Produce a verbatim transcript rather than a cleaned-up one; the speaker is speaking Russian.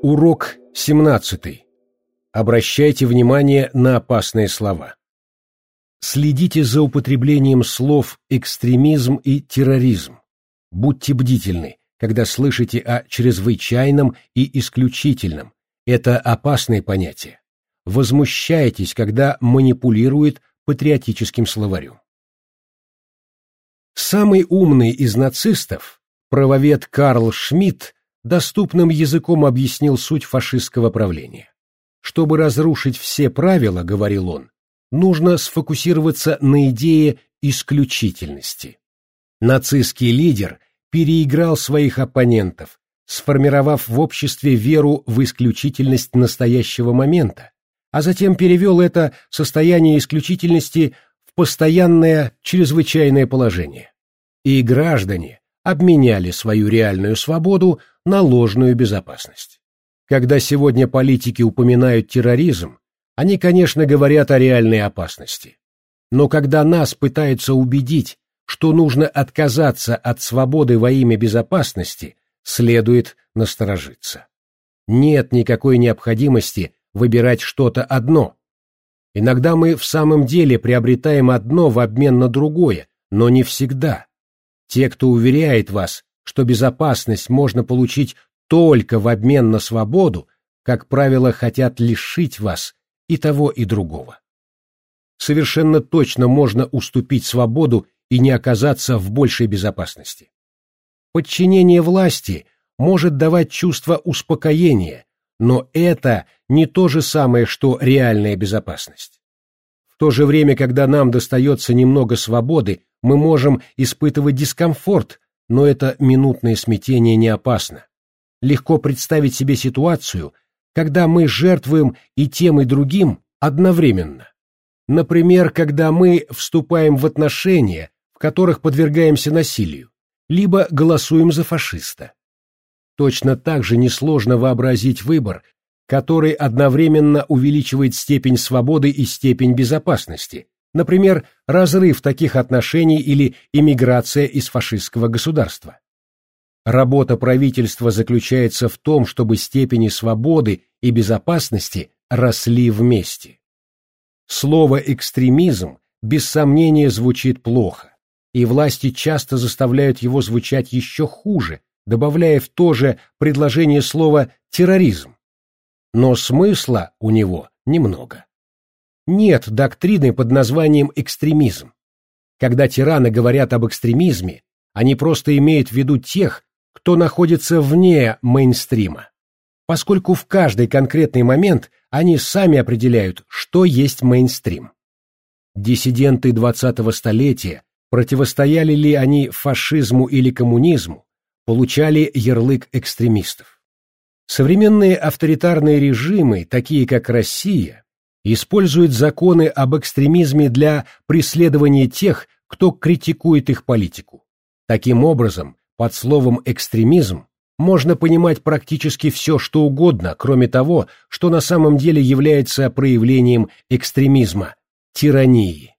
Урок семнадцатый. Обращайте внимание на опасные слова. Следите за употреблением слов «экстремизм» и «терроризм». Будьте бдительны, когда слышите о чрезвычайном и исключительном. Это опасные понятия. Возмущайтесь, когда манипулирует патриотическим словарем. Самый умный из нацистов, правовед Карл Шмидт, доступным языком объяснил суть фашистского правления. Чтобы разрушить все правила, говорил он, нужно сфокусироваться на идее исключительности. Нацистский лидер переиграл своих оппонентов, сформировав в обществе веру в исключительность настоящего момента, а затем перевел это состояние исключительности в постоянное чрезвычайное положение. И граждане обменяли свою реальную свободу на ложную безопасность. Когда сегодня политики упоминают терроризм, они, конечно, говорят о реальной опасности. Но когда нас пытаются убедить, что нужно отказаться от свободы во имя безопасности, следует насторожиться. Нет никакой необходимости выбирать что-то одно. Иногда мы в самом деле приобретаем одно в обмен на другое, но не всегда. Те, кто уверяет вас, что безопасность можно получить только в обмен на свободу, как правило, хотят лишить вас и того, и другого. Совершенно точно можно уступить свободу и не оказаться в большей безопасности. Подчинение власти может давать чувство успокоения, но это не то же самое, что реальная безопасность. В то же время, когда нам достается немного свободы, мы можем испытывать дискомфорт, но это минутное смятение не опасно. Легко представить себе ситуацию, когда мы жертвуем и тем, и другим одновременно. Например, когда мы вступаем в отношения, в которых подвергаемся насилию, либо голосуем за фашиста. Точно так же несложно вообразить выбор, который одновременно увеличивает степень свободы и степень безопасности, например, разрыв таких отношений или эмиграция из фашистского государства. Работа правительства заключается в том, чтобы степени свободы и безопасности росли вместе. Слово «экстремизм» без сомнения звучит плохо, и власти часто заставляют его звучать еще хуже, добавляя в то же предложение слово «терроризм». Но смысла у него немного. Нет доктрины под названием экстремизм. Когда тираны говорят об экстремизме, они просто имеют в виду тех, кто находится вне мейнстрима, поскольку в каждый конкретный момент они сами определяют, что есть мейнстрим. Диссиденты двадцатого столетия, противостояли ли они фашизму или коммунизму, получали ярлык экстремистов. Современные авторитарные режимы, такие как Россия, используют законы об экстремизме для преследования тех, кто критикует их политику. Таким образом, под словом «экстремизм» можно понимать практически все, что угодно, кроме того, что на самом деле является проявлением экстремизма – тирании.